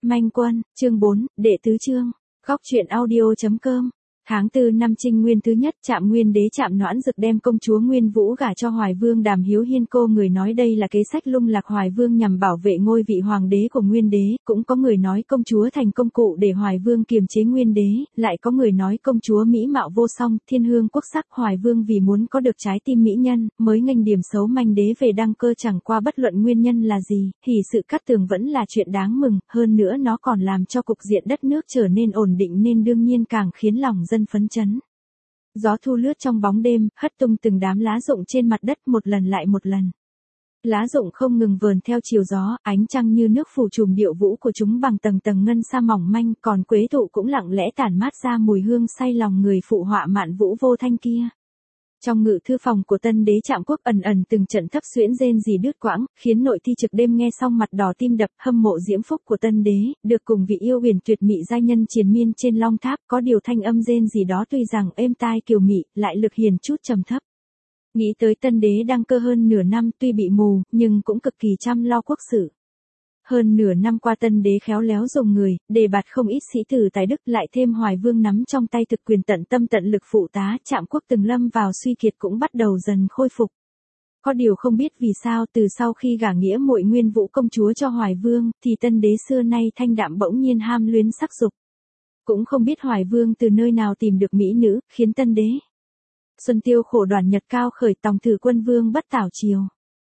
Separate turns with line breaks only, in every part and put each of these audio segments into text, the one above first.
Manh Quân, chương 4, đệ tứ chương. Góc truyện audio.com. Tháng 4 năm Trinh Nguyên thứ nhất, Trạm Nguyên đế Trạm Noãn Dực đem công chúa Nguyên Vũ gả cho Hoài Vương Đàm Hiếu Hiên. Cô người nói đây là kế sách lung lạc Hoài Vương nhằm bảo vệ ngôi vị hoàng đế của Nguyên đế, cũng có người nói công chúa thành công cụ để Hoài Vương kiềm chế Nguyên đế, lại có người nói công chúa mỹ mạo vô song, thiên hương quốc sắc. Hoài Vương vì muốn có được trái tim mỹ nhân, mới nghênh điểm xấu manh đế về đăng cơ. Chẳng qua bất luận nguyên nhân là gì, thì sự cát tường vẫn là chuyện đáng mừng, hơn nữa nó còn làm cho cục diện đất nước trở nên ổn định nên đương nhiên càng khiến lòng dân phấn chấn. Gió thu lướt trong bóng đêm, hất tung từng đám lá rụng trên mặt đất một lần lại một lần. Lá rụng không ngừng vờn theo chiều gió, ánh trăng như nước phủ trùm điệu vũ của chúng bằng tầng tầng ngân sa mỏng manh, còn quế thụ cũng lặng lẽ tản mát ra mùi hương say lòng người phụ họa mạn vũ vô thanh kia. Trong ngự thư phòng của tân đế Trạm Quốc ẩn ẩn từng trận thấp xuyễn rên rỉ đứt quãng, khiến nội thi trực đêm nghe xong mặt đỏ tim đập, hâm mộ diễm phúc của tân đế, được cùng vị yêu huyền tuyệt mỹ giai nhân triền miên trên long tháp. Có điều thanh âm rên rỉ đó tuy rằng êm tai kiều mị, lại lực hiền chút trầm thấp. Nghĩ tới tân đế đăng cơ hơn nửa năm, tuy bị mù, nhưng cũng cực kỳ chăm lo quốc sự. Hơn nửa năm qua tân đế khéo léo dùng người, đề bạt không ít sĩ tử tài đức, lại thêm Hoài Vương nắm trong tay thực quyền tận tâm tận lực phụ tá. Trạm Quốc từng lâm vào suy kiệt cũng bắt đầu dần khôi phục. Có điều không biết vì sao từ sau khi gả nghĩa muội Nguyên Vũ công chúa cho Hoài Vương, thì tân đế xưa nay thanh đạm bỗng nhiên ham luyến sắc dục. Cũng không biết Hoài Vương từ nơi nào tìm được mỹ nữ, khiến tân đế xuân tiêu khổ đoàn nhật cao khởi, tòng thử quân vương bất tảo triều.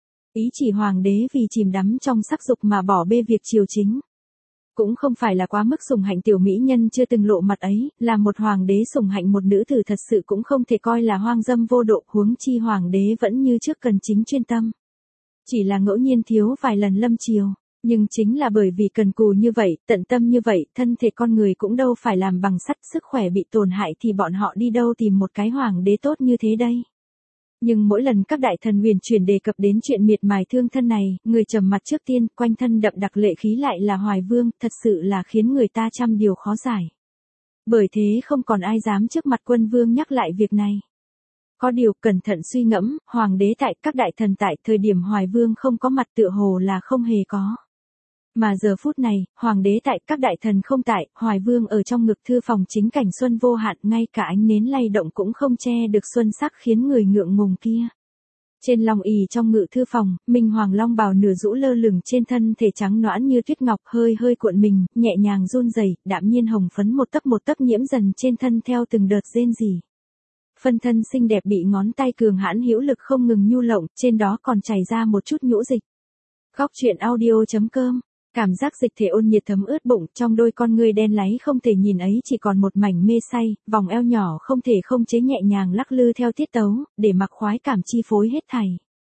Ý chỉ hoàng đế vì chìm đắm trong sắc dục mà bỏ bê việc triều chính. Cũng không phải là quá mức sủng hạnh tiểu mỹ nhân chưa từng lộ mặt ấy, là một hoàng đế sủng hạnh một nữ tử thật sự cũng không thể coi là hoang dâm vô độ, huống chi hoàng đế vẫn như trước cần chính chuyên tâm. Chỉ là ngẫu nhiên thiếu vài lần lâm triều, nhưng chính là bởi vì cần cù như vậy, tận tâm như vậy, thân thể con người cũng đâu phải làm bằng sắt, sức khỏe bị tổn hại thì bọn họ đi đâu tìm một cái hoàng đế tốt như thế đây. Nhưng mỗi lần các đại thần huyền chuyển đề cập đến chuyện miệt mài thương thân này, người trầm mặt trước tiên, quanh thân đậm đặc lệ khí lại là Hoài Vương, thật sự là khiến người ta trăm điều khó giải. Bởi thế không còn ai dám trước mặt quân vương nhắc lại việc này. Có điều cẩn thận suy ngẫm, hoàng đế tại, các đại thần tại, thời điểm Hoài Vương không có mặt tựa hồ là không hề có. Mà giờ phút này, hoàng đế tại, các đại thần không tại, Hoài Vương ở trong ngực thư phòng chính cảnh xuân vô hạn, ngay cả ánh nến lay động cũng không che được xuân sắc khiến người ngượng ngùng kia. Trên long ỷ trong ngự thư phòng, Minh Hoàng long bào nửa rũ lơ lửng trên thân thể trắng nõn như tuyết ngọc, hơi hơi cuộn mình, nhẹ nhàng run rẩy, đạm nhiên hồng phấn một tấc nhiễm dần trên thân theo từng đợt rên rỉ. Phân thân xinh đẹp bị ngón tay cường hãn hữu lực không ngừng nhu lộng, trên đó còn chảy ra một chút nhũ dịch. Góc truyện audio.com. Cảm giác dịch thể ôn nhiệt thấm ướt bụng, trong đôi con ngươi đen láy không thể nhìn ấy chỉ còn một mảnh mê say, vòng eo nhỏ không thể không chế nhẹ nhàng lắc lư theo tiết tấu, để mặc khoái cảm chi phối hết thảy.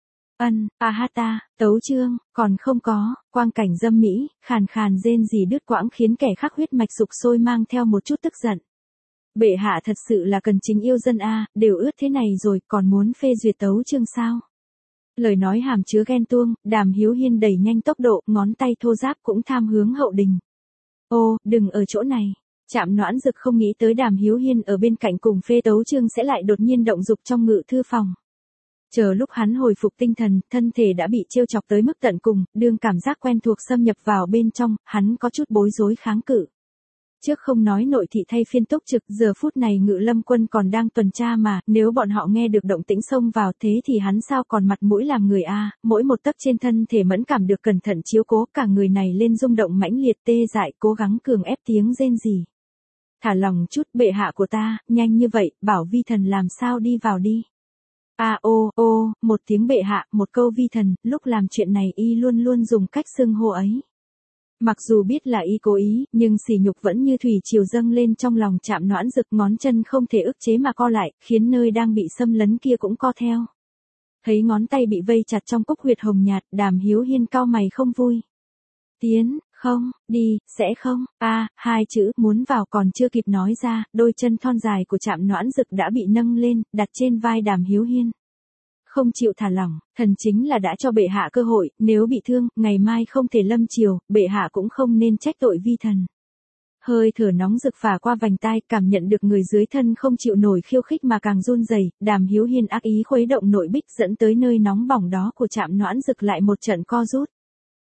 Ahata, tấu chương, còn không có, quang cảnh dâm mỹ, khàn khàn rên rỉ đứt quãng khiến kẻ khác huyết mạch sục sôi mang theo một chút tức giận. Bệ hạ thật sự là cần chính yêu dân a, đều ướt thế này rồi, còn muốn phê duyệt tấu chương sao? Lời nói hàm chứa ghen tuông, Đàm Hiếu Hiên đẩy nhanh tốc độ, ngón tay thô ráp cũng tham hướng hậu đình. Ô, đừng ở chỗ này. Trạm Noãn Dực không nghĩ tới Đàm Hiếu Hiên ở bên cạnh cùng phê tấu chương sẽ lại đột nhiên động dục trong ngự thư phòng. Chờ lúc hắn hồi phục tinh thần, thân thể đã bị trêu chọc tới mức tận cùng, đương cảm giác quen thuộc xâm nhập vào bên trong, hắn có chút bối rối kháng cự. Trước không nói nội thị thay phiên túc trực, giờ phút này Ngự Lâm quân còn đang tuần tra mà, nếu bọn họ nghe được động tĩnh xông vào thế thì hắn sao còn mặt mũi làm người a, mỗi một tấc trên thân thể mẫn cảm được cẩn thận chiếu cố, cả người này lên rung động mãnh liệt tê dại, cố gắng cường ép tiếng rên rỉ. Thả lòng chút, bệ hạ của ta, nhanh như vậy, bảo vi thần làm sao đi vào đi. Ô, một tiếng bệ hạ, một câu vi thần, lúc làm chuyện này y luôn luôn dùng cách xưng hô ấy. Mặc dù biết là y cố ý, nhưng sỉ nhục vẫn như thủy triều dâng lên trong lòng Trạm Noãn Dực, ngón chân không thể ức chế mà co lại, khiến nơi đang bị xâm lấn kia cũng co theo. Thấy ngón tay bị vây chặt trong cúc huyệt hồng nhạt, Đàm Hiếu Hiên cau mày không vui. Tiến, không, đi, sẽ không, hai chữ muốn vào còn chưa kịp nói ra, đôi chân thon dài của Trạm Noãn Dực đã bị nâng lên, đặt trên vai Đàm Hiếu Hiên. Không chịu thả lỏng, thần chính là đã cho bệ hạ cơ hội, nếu bị thương, ngày mai không thể lâm triều, bệ hạ cũng không nên trách tội vi thần. Hơi thở nóng rực phả qua vành tai, cảm nhận được người dưới thân không chịu nổi khiêu khích mà càng run rẩy, Đàm Hiếu Hiên ác ý khuấy động nội bích dẫn tới nơi nóng bỏng đó của Trạm Noãn Dực lại một trận co rút.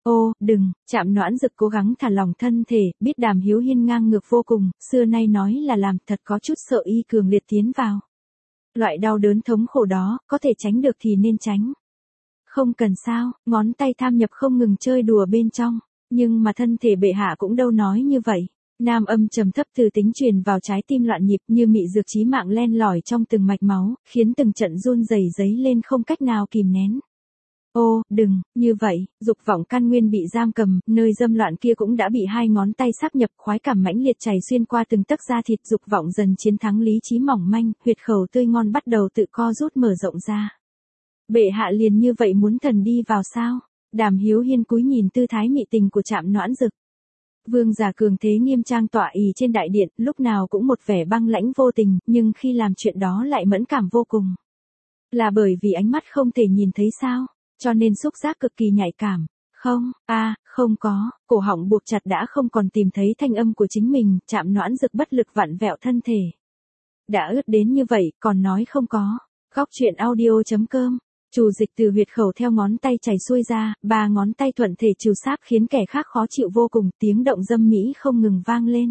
Ô, đừng, Trạm Noãn Dực cố gắng thả lỏng thân thể, biết Đàm Hiếu Hiên ngang ngược vô cùng, xưa nay nói là làm, thật có chút sợ y cường liệt tiến vào. Loại đau đớn thống khổ đó, có thể tránh được thì nên tránh. Không cần sao, ngón tay tham nhập không ngừng chơi đùa bên trong, nhưng mà thân thể bệ hạ cũng đâu nói như vậy. Nam âm trầm thấp từ tính truyền vào trái tim loạn nhịp như mị dược chí mạng len lỏi trong từng mạch máu, khiến từng trận run rẩy dấy lên không cách nào kìm nén. Ô, đừng, như vậy, dục vọng căn nguyên bị giam cầm, nơi dâm loạn kia cũng đã bị hai ngón tay sáp nhập, khoái cảm mãnh liệt chảy xuyên qua từng tấc da thịt, dục vọng dần chiến thắng lý trí mỏng manh, huyệt khẩu tươi ngon bắt đầu tự co rút mở rộng ra. Bệ hạ liền như vậy muốn thần đi vào sao? Đàm Hiếu Hiên cúi nhìn tư thái mị tình của Trạm Noãn Dực. Vương giả cường thế nghiêm trang tọa ỷ trên đại điện, lúc nào cũng một vẻ băng lãnh vô tình, nhưng khi làm chuyện đó lại mẫn cảm vô cùng. Là bởi vì ánh mắt không thể nhìn thấy sao? Cho nên xúc giác cực kỳ nhạy cảm. Không, không có, cổ họng buộc chặt đã không còn tìm thấy thanh âm của chính mình, Trạm Noãn Dực bất lực vặn vẹo thân thể. Đã ướt đến như vậy, còn nói không có. Góc truyện audio.com. Trù dịch từ huyệt khẩu theo ngón tay chảy xuôi ra, ba ngón tay thuận thể trừ sáp khiến kẻ khác khó chịu vô cùng, tiếng động dâm mỹ không ngừng vang lên.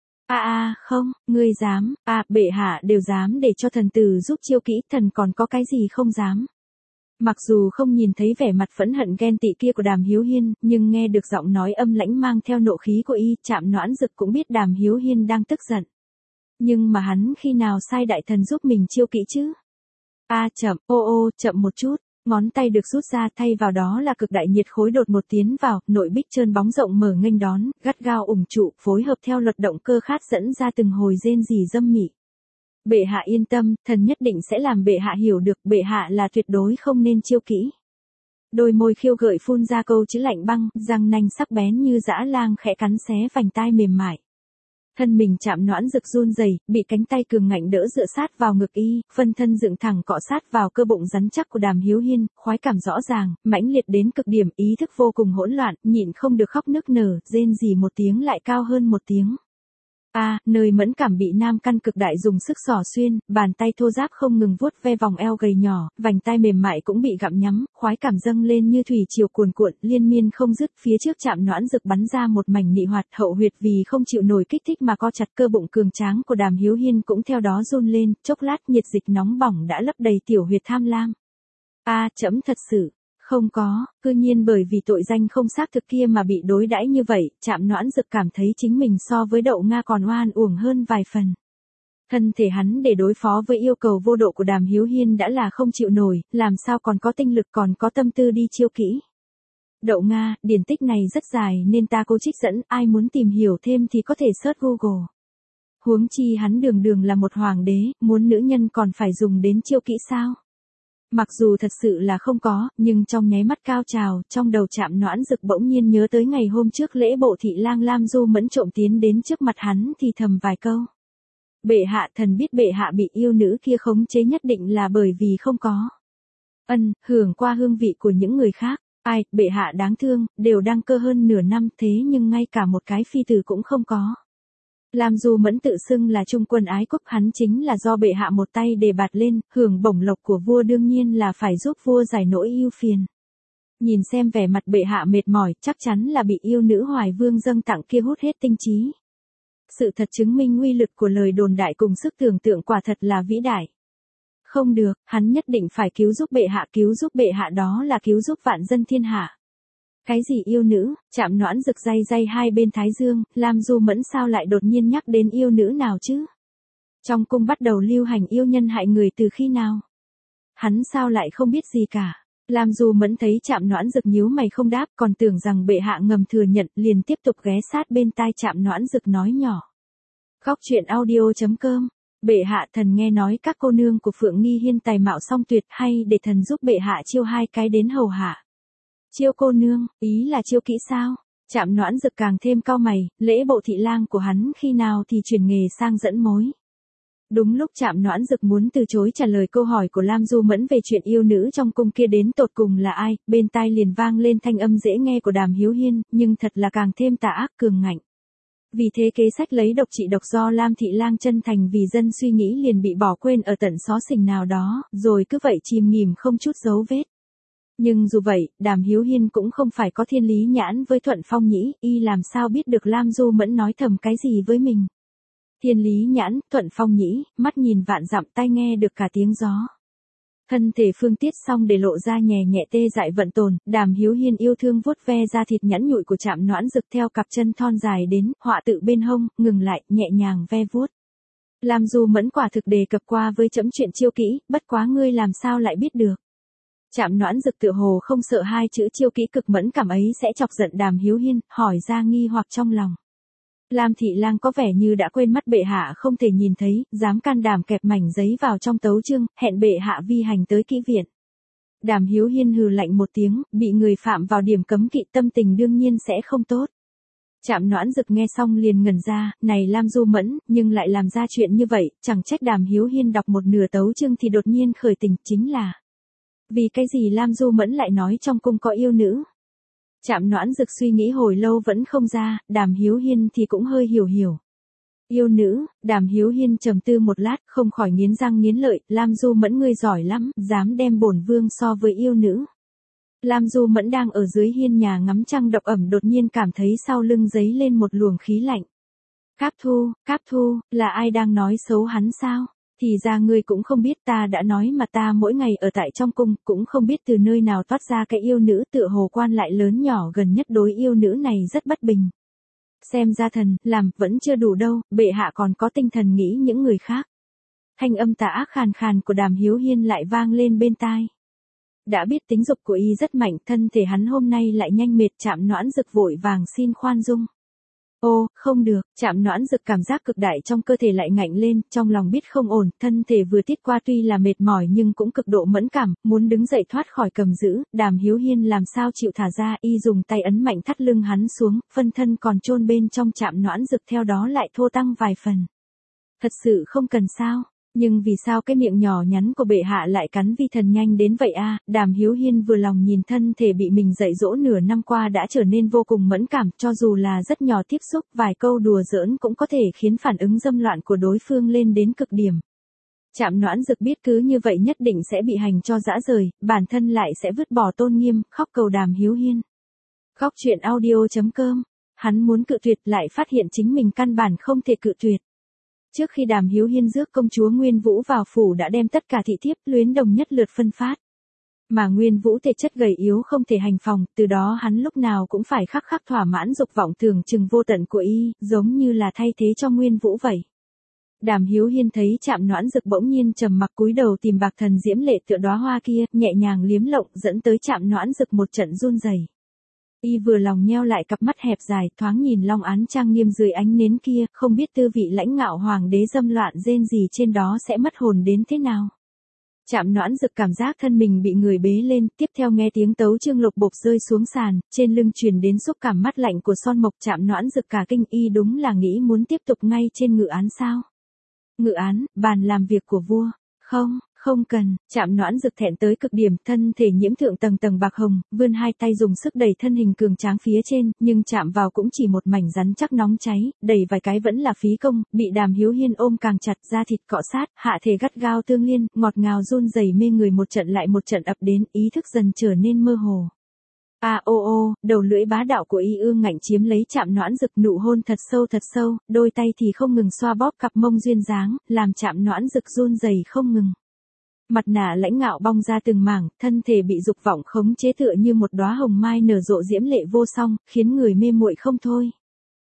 Không, ngươi dám, bệ hạ đều dám để cho thần tử giúp chiêu kỹ, thần còn có cái gì không dám. Mặc dù không nhìn thấy vẻ mặt phẫn hận ghen tị kia của Đàm Hiếu Hiên, nhưng nghe được giọng nói âm lãnh mang theo nộ khí của y, Trạm Noãn Dực cũng biết Đàm Hiếu Hiên đang tức giận. Nhưng mà hắn khi nào sai đại thần giúp mình chiêu kỹ chứ? Chậm, chậm một chút, ngón tay được rút ra, thay vào đó là cực đại nhiệt khối đột một tiến vào, nội bích trơn bóng rộng mở nghênh đón, gắt gao ủng trụ, phối hợp theo luật động cơ khát dẫn ra từng hồi rên rỉ dâm mị. Bệ hạ yên tâm, thần nhất định sẽ làm bệ hạ hiểu được, bệ hạ là tuyệt đối không nên chiêu kỹ. Đôi môi khiêu gợi phun ra câu chữ lạnh băng, răng nanh sắc bén như dã lang khẽ cắn xé vành tai mềm mại. Thân mình Trạm Noãn Dực run rẩy, bị cánh tay cường ngạnh đỡ dựa sát vào ngực y, phân thân dựng thẳng cọ sát vào cơ bụng rắn chắc của Đàm Hiếu Hiên, khoái cảm rõ ràng, mãnh liệt đến cực điểm, ý thức vô cùng hỗn loạn, nhịn không được khóc nức nở, rên rỉ một tiếng lại cao hơn một tiếng. Nơi mẫn cảm bị nam căn cực đại dùng sức xỏ xuyên, bàn tay thô ráp không ngừng vuốt ve vòng eo gầy nhỏ, vành tai mềm mại cũng bị gặm nhắm, khoái cảm dâng lên như thủy triều cuồn cuộn, liên miên không dứt, phía trước Trạm Noãn Dực bắn ra một mảnh nị hoạt, hậu huyệt vì không chịu nổi kích thích mà co chặt, cơ bụng cường tráng của Đàm Hiếu Hiên cũng theo đó run lên, chốc lát nhiệt dịch nóng bỏng đã lấp đầy tiểu huyệt tham lam. Trẫm thật sự không có, cư nhiên bởi vì tội danh không xác thực kia mà bị đối đãi như vậy, Trạm Noãn Dực cảm thấy chính mình so với Đậu Nga còn oan uổng hơn vài phần. Thân thể hắn để đối phó với yêu cầu vô độ của Đàm Hiếu Hiên đã là không chịu nổi, làm sao còn có tinh lực còn có tâm tư đi chiêu kỹ. Đậu Nga, điển tích này rất dài nên ta cố trích dẫn, ai muốn tìm hiểu thêm thì có thể search Google. Huống chi hắn đường đường là một hoàng đế, muốn nữ nhân còn phải dùng đến chiêu kỹ sao? Mặc dù thật sự là không có, nhưng trong nháy mắt cao trào, trong đầu Trạm Noãn Dực bỗng nhiên nhớ tới ngày hôm trước lễ bộ thị lang Lam Du Mẫn trộm tiến đến trước mặt hắn thì thầm vài câu. Bệ hạ, thần biết bệ hạ bị yêu nữ kia khống chế nhất định là bởi vì không có. Hưởng qua hương vị của những người khác. Bệ hạ đáng thương, đều đăng cơ hơn nửa năm thế nhưng ngay cả một cái phi tử cũng không có. Lam Du Mẫn tự xưng là trung quân ái quốc, hắn chính là do bệ hạ một tay đề bạt lên, hưởng bổng lộc của vua đương nhiên là phải giúp vua giải nỗi ưu phiền. Nhìn xem vẻ mặt bệ hạ mệt mỏi, chắc chắn là bị yêu nữ Hoài Vương dâng tặng kia hút hết tinh trí. Sự thật chứng minh uy lực của lời đồn đại cùng sức tưởng tượng quả thật là vĩ đại. Không được, hắn nhất định phải cứu giúp bệ hạ đó là cứu giúp vạn dân thiên hạ. Cái gì yêu nữ? Trạm Noãn Dực day day hai bên thái dương, Lam Du Mẫn sao lại đột nhiên nhắc đến yêu nữ nào chứ? Trong cung bắt đầu lưu hành yêu nhân hại người từ khi nào? Hắn sao lại không biết gì cả? Lam Du Mẫn thấy Trạm Noãn Dực nhíu mày không đáp, còn tưởng rằng bệ hạ ngầm thừa nhận, liền tiếp tục ghé sát bên tai Trạm Noãn Dực nói nhỏ. Góc truyện audio.com. Bệ hạ, thần nghe nói các cô nương của Phượng Nghi Hiên tài mạo song tuyệt, hay để thần giúp bệ hạ chiêu hai cái đến hầu hạ. Chiêu cô nương, ý là chiêu kỹ sao? Trạm Noãn Dực càng thêm cau mày, lễ bộ thị lang của hắn khi nào thì chuyển nghề sang dẫn mối. Đúng lúc Trạm Noãn Dực muốn từ chối trả lời câu hỏi của Lam Du Mẫn về chuyện yêu nữ trong cung kia đến tột cùng là ai, bên tai liền vang lên thanh âm dễ nghe của Đàm Hiếu Hiên, nhưng thật là càng thêm tà ác cường ngạnh. Vì thế kế sách lấy độc trị độc do Lam Thị Lang chân thành vì dân suy nghĩ liền bị bỏ quên ở tận xó xỉnh nào đó, rồi cứ vậy chìm nghỉm không chút dấu vết. Nhưng dù vậy, Đàm Hiếu Hiên cũng không phải có thiên lý nhãn với Thuận Phong nhĩ, y làm sao biết được Lam Du Mẫn nói thầm cái gì với mình. Thiên lý nhãn, Thuận Phong nhĩ, mắt nhìn vạn dặm tai nghe được cả tiếng gió. Thân thể Phương Tiết xong để lộ ra nhẹ nhẹ tê dại vận tồn, Đàm Hiếu Hiên yêu thương vuốt ve da thịt nhẵn nhụi của Trạm Noãn Dực theo cặp chân thon dài đến, họa tự bên hông, ngừng lại, nhẹ nhàng ve vuốt. Lam Du Mẫn quả thực đề cập qua với trẫm chuyện chiêu kỹ, bất quá ngươi làm sao lại biết được. Trạm Noãn Dực tựa hồ không sợ hai chữ chiêu kỹ cực mẫn cảm ấy sẽ chọc giận Đàm Hiếu Hiên, hỏi ra nghi hoặc trong lòng. Lam Thị Lang có vẻ như đã quên mất bệ hạ không thể nhìn thấy, dám can đảm kẹp mảnh giấy vào trong tấu chương, hẹn bệ hạ vi hành tới kỹ viện. Đàm Hiếu Hiên hừ lạnh một tiếng, bị người phạm vào điểm cấm kỵ tâm tình đương nhiên sẽ không tốt. Trạm Noãn Dực nghe xong liền ngẩn ra, này Lam Du Mẫn, nhưng lại làm ra chuyện như vậy, chẳng trách Đàm Hiếu Hiên đọc một nửa tấu chương thì đột nhiên khởi tình, chính là vì cái gì Lam Du Mẫn lại nói trong cung có yêu nữ. Trạm Noãn Dực suy nghĩ hồi lâu vẫn không ra, Đàm Hiếu Hiên thì cũng hơi hiểu. Yêu nữ, Đàm Hiếu Hiên trầm tư một lát, không khỏi nghiến răng nghiến lợi, Lam Du Mẫn ngươi giỏi lắm, dám đem bổn vương so với yêu nữ. Lam Du Mẫn đang ở dưới hiên nhà ngắm trăng độc ẩm đột nhiên cảm thấy sau lưng dấy lên một luồng khí lạnh. Cáp Thu, là ai đang nói xấu hắn sao? Thì ra ngươi cũng không biết, ta đã nói mà, ta mỗi ngày ở tại trong cung, cũng không biết từ nơi nào toát ra cái yêu nữ, tựa hồ quan lại lớn nhỏ gần nhất đối yêu nữ này rất bất bình. Xem ra thần, làm, vẫn chưa đủ đâu, bệ hạ còn có tinh thần nghĩ những người khác. Thanh âm tà ác khàn khàn của Đàm Hiếu Hiên lại vang lên bên tai. Đã biết tính dục của y rất mạnh, thân thể hắn hôm nay lại nhanh mệt, Trạm Noãn Dực vội vàng xin khoan dung. Ô, không được, Trạm Noãn Dực cảm giác cực đại trong cơ thể lại ngạnh lên, trong lòng biết không ổn, thân thể vừa tiết qua tuy là mệt mỏi nhưng cũng cực độ mẫn cảm, muốn đứng dậy thoát khỏi cầm giữ, Đàm Hiếu Hiên làm sao chịu thả ra, y dùng tay ấn mạnh thắt lưng hắn xuống, phân thân còn chôn bên trong Trạm Noãn Dực theo đó lại thô tăng vài phần. Thật sự không cần sao. Nhưng vì sao cái miệng nhỏ nhắn của bệ hạ lại cắn vi thần nhanh đến vậy a? Đàm Hiếu Hiên vừa lòng nhìn thân thể bị mình dạy dỗ nửa năm qua đã trở nên vô cùng mẫn cảm, cho dù là rất nhỏ tiếp xúc, vài câu đùa giỡn cũng có thể khiến phản ứng dâm loạn của đối phương lên đến cực điểm. Trạm Noãn Dực biết cứ như vậy nhất định sẽ bị hành cho dã rời, bản thân lại sẽ vứt bỏ tôn nghiêm, khóc cầu Đàm Hiếu Hiên. Khóc chuyện audio.com, hắn muốn cự tuyệt lại phát hiện chính mình căn bản không thể cự tuyệt. Trước khi Đàm Hiếu Hiên rước công chúa Nguyên Vũ vào phủ đã đem tất cả thị thiếp luyến đồng nhất lượt phân phát. Mà Nguyên Vũ thể chất gầy yếu không thể hành phòng, từ đó hắn lúc nào cũng phải khắc khắc thỏa mãn dục vọng tưởng chừng vô tận của y, giống như là thay thế cho Nguyên Vũ vậy. Đàm Hiếu Hiên thấy Trạm Noãn Dực bỗng nhiên trầm mặc cúi đầu tìm bạc thần diễm lệ tựa đóa hoa kia, nhẹ nhàng liếm lộng dẫn tới Trạm Noãn Dực một trận run rẩy. Y vừa lòng nheo lại cặp mắt hẹp dài, thoáng nhìn long án trang nghiêm dưới ánh nến kia, không biết tư vị lãnh ngạo hoàng đế dâm loạn rên gì trên đó sẽ mất hồn đến thế nào. Trạm Noãn Dực cảm giác thân mình bị người bế lên, tiếp theo nghe tiếng tấu chương lục bộp rơi xuống sàn, trên lưng truyền đến xúc cảm mát lạnh của son mộc. Trạm Noãn Dực cả kinh, y đúng là nghĩ muốn tiếp tục ngay trên ngự án sao? Ngự án, bàn làm việc của vua. Không cần, Trạm Noãn Dực thẹn tới cực điểm, thân thể nhiễm thượng tầng tầng bạc hồng, vươn hai tay dùng sức đẩy thân hình cường tráng phía trên, nhưng chạm vào cũng chỉ một mảnh rắn chắc nóng cháy, đẩy vài cái vẫn là phí công, bị Đàm Hiếu Hiên ôm càng chặt, da thịt cọ sát, hạ thể gắt gao tương liên, ngọt ngào run rẩy mê người một trận lại một trận ập đến, ý thức dần trở nên mơ hồ. Đầu lưỡi bá đạo của y ương ngạnh chiếm lấy Trạm Noãn Dực, nụ hôn thật sâu, đôi tay thì không ngừng xoa bóp cặp mông duyên dáng, làm Trạm Noãn Dực run rẩy không ngừng. Mặt nạ lãnh ngạo bong ra từng mảng, thân thể bị dục vọng khống chế tựa như một đóa hồng mai nở rộ diễm lệ vô song, khiến người mê muội không thôi.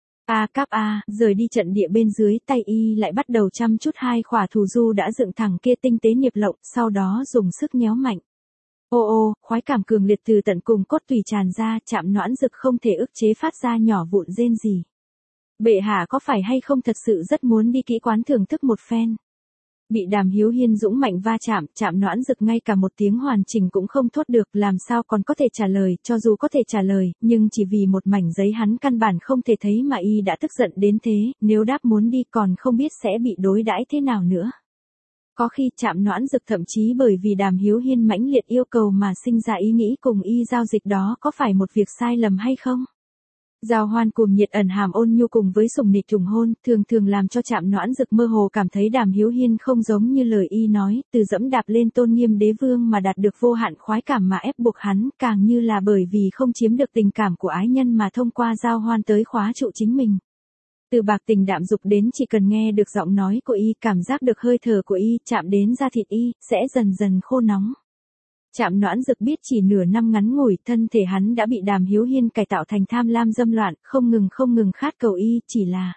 Rời đi trận địa bên dưới, tay y lại bắt đầu chăm chút hai khỏa thù du đã dựng thẳng kia tinh tế niệp lộng, sau đó dùng sức nhéo mạnh. Khoái cảm cường liệt từ tận cùng cốt tủy tràn ra, Trạm Noãn Dực không thể ức chế phát ra nhỏ vụn rên gì. Bệ hạ có phải hay không thật sự rất muốn đi kỹ quán thưởng thức một phen. Bị Đàm Hiếu Hiên dũng mạnh va chạm, Trạm Noãn Dực ngay cả một tiếng hoàn chỉnh cũng không thốt được, làm sao còn có thể trả lời, cho dù có thể trả lời, nhưng chỉ vì một mảnh giấy hắn căn bản không thể thấy mà y đã tức giận đến thế, nếu đáp muốn đi còn không biết sẽ bị đối đãi thế nào nữa. Có khi Trạm Noãn Dực thậm chí bởi vì Đàm Hiếu Hiên mãnh liệt yêu cầu mà sinh ra ý nghĩ cùng y giao dịch đó có phải một việc sai lầm hay không? Giao hoan cuồng nhiệt ẩn hàm ôn nhu cùng với sủng nịch trùng hôn, thường thường làm cho Trạm Noãn Dực mơ hồ cảm thấy Đàm Hiếu Hiên không giống như lời y nói, từ dẫm đạp lên tôn nghiêm đế vương mà đạt được vô hạn khoái cảm mà ép buộc hắn, càng như là bởi vì không chiếm được tình cảm của ái nhân mà thông qua giao hoan tới khóa trụ chính mình. Từ bạc tình đạm dục đến chỉ cần nghe được giọng nói của y, cảm giác được hơi thở của y, chạm đến da thịt y, sẽ dần dần khô nóng. Trạm Noãn Dực biết chỉ nửa năm ngắn ngủi, thân thể hắn đã bị Đàm Hiếu Hiên cải tạo thành tham lam dâm loạn, không ngừng khát cầu y, chỉ là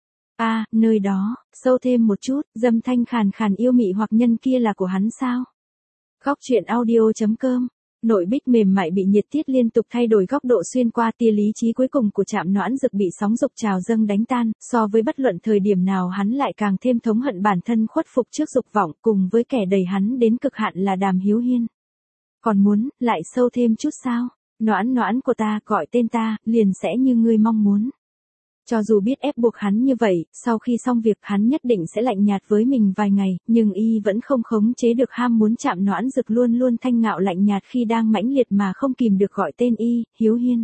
nơi đó, sâu thêm một chút, dâm thanh khàn khàn yêu mị hoặc nhân kia là của hắn sao? Góc truyện audio.com. Nội bích mềm mại bị nhiệt tiết liên tục thay đổi góc độ xuyên qua tia lý trí cuối cùng của Trạm Noãn Dực bị sóng dục trào dâng đánh tan, so với bất luận thời điểm nào hắn lại càng thêm thống hận bản thân khuất phục trước dục vọng, cùng với kẻ đẩy hắn đến cực hạn là Đàm Hiếu Hiên. Còn muốn, lại sâu thêm chút sao? Noãn noãn của ta, gọi tên ta, liền sẽ như ngươi mong muốn. Cho dù biết ép buộc hắn như vậy, sau khi xong việc hắn nhất định sẽ lạnh nhạt với mình vài ngày, nhưng y vẫn không khống chế được ham muốn. Trạm Noãn Dực luôn luôn thanh ngạo lạnh nhạt khi đang mãnh liệt mà không kìm được gọi tên y, Hiếu Hiên.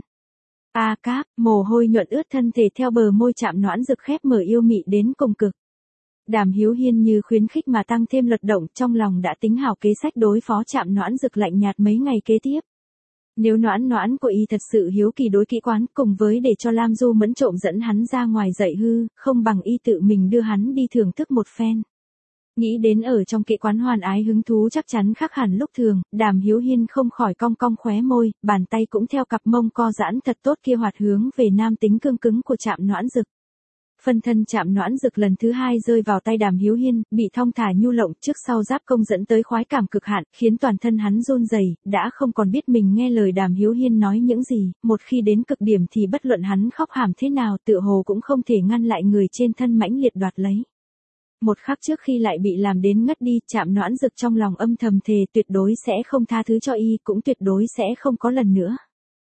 Cáp, mồ hôi nhuận ướt thân thể theo bờ môi Trạm Noãn Dực khép mở yêu mị đến cùng cực. Đàm Hiếu Hiên như khuyến khích mà tăng thêm luật động, trong lòng đã tính hảo kế sách đối phó Trạm Noãn Dực lạnh nhạt mấy ngày kế tiếp. Nếu noãn noãn của y thật sự hiếu kỳ đối kỹ quán, cùng với để cho Lam Du Mẫn trộm dẫn hắn ra ngoài dạy hư, không bằng y tự mình đưa hắn đi thưởng thức một phen. Nghĩ đến ở trong kỹ quán hoàn ái hứng thú chắc chắn khác hẳn lúc thường, Đàm Hiếu Hiên không khỏi cong cong khóe môi, bàn tay cũng theo cặp mông co giãn thật tốt kia hoạt hướng về nam tính cương cứng của Trạm Noãn Dực. Phân thân Trạm Noãn Dực lần thứ hai rơi vào tay Đàm Hiếu Hiên, bị thong thả nhu lộng trước sau giáp công dẫn tới khoái cảm cực hạn, khiến toàn thân hắn run rẩy, đã không còn biết mình nghe lời Đàm Hiếu Hiên nói những gì, một khi đến cực điểm thì bất luận hắn khóc hàm thế nào tựa hồ cũng không thể ngăn lại người trên thân mãnh liệt đoạt lấy. Một khắc trước khi lại bị làm đến ngất đi, Trạm Noãn Dực trong lòng âm thầm thề tuyệt đối sẽ không tha thứ cho y, cũng tuyệt đối sẽ không có lần nữa.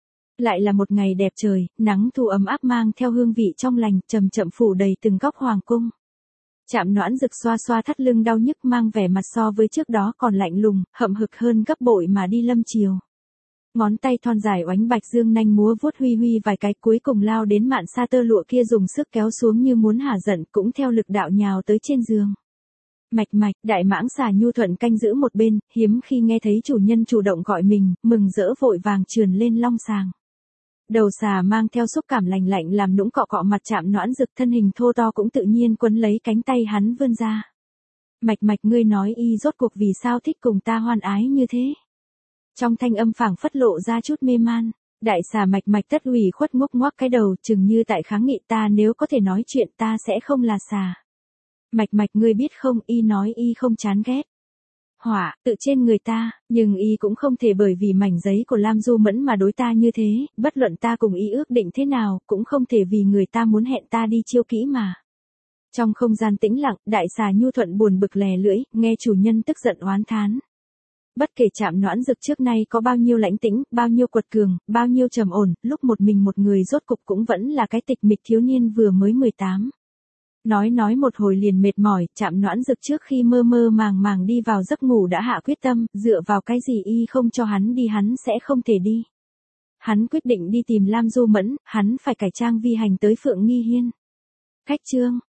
Lại là một ngày đẹp trời, nắng thu ấm áp mang theo hương vị trong lành, chậm chậm phủ đầy từng góc hoàng cung. Trạm Noãn Dực xoa xoa thắt lưng đau nhức, mang vẻ mặt so với trước đó còn lạnh lùng, hậm hực hơn gấp bội mà đi lâm chiều. Ngón tay thon dài oánh bạch dương nanh múa vuốt huy huy vài cái, cuối cùng lao đến mạn sa tơ lụa kia dùng sức kéo xuống như muốn hả giận, cũng theo lực đạo nhào tới trên giường. Mạch mạch, đại mãng xà nhu thuận canh giữ một bên, hiếm khi nghe thấy chủ nhân chủ động gọi mình, mừng rỡ vội vàng trườn lên long sàng. Đầu xà mang theo xúc cảm lành lạnh làm nũng cọ cọ mặt Trạm Noãn Dực, thân hình thô to cũng tự nhiên quấn lấy cánh tay hắn vươn ra. Mạch mạch, ngươi nói y rốt cuộc vì sao thích cùng ta hoan ái như thế? Trong thanh âm phảng phất lộ ra chút mê man, đại xà mạch mạch tất ủy khuất ngốc ngoác cái đầu, chừng như tại kháng nghị, ta nếu có thể nói chuyện ta sẽ không là xà. Mạch mạch, ngươi biết không, y nói y không chán ghét hỏa tự trên người ta, nhưng y cũng không thể bởi vì mảnh giấy của Lam Du Mẫn mà đối ta như thế, bất luận ta cùng y ước định thế nào, cũng không thể vì người ta muốn hẹn ta đi chiêu kỹ mà. Trong không gian tĩnh lặng, đại xà nhu thuận buồn bực lè lưỡi, nghe chủ nhân tức giận oán thán. Bất kể Trạm Noãn Dực trước nay có bao nhiêu lãnh tĩnh, bao nhiêu quật cường, bao nhiêu trầm ổn, lúc một mình một người rốt cục cũng vẫn là cái tịch mịch thiếu niên vừa mới 18. Nói một hồi liền mệt mỏi, Trạm Noãn Dực trước khi mơ mơ màng đi vào giấc ngủ đã hạ quyết tâm, dựa vào cái gì y không cho hắn đi hắn sẽ không thể đi. Hắn quyết định đi tìm Lam Du Mẫn, hắn phải cải trang vi hành tới Phượng Nghi Hiên. Khách chương,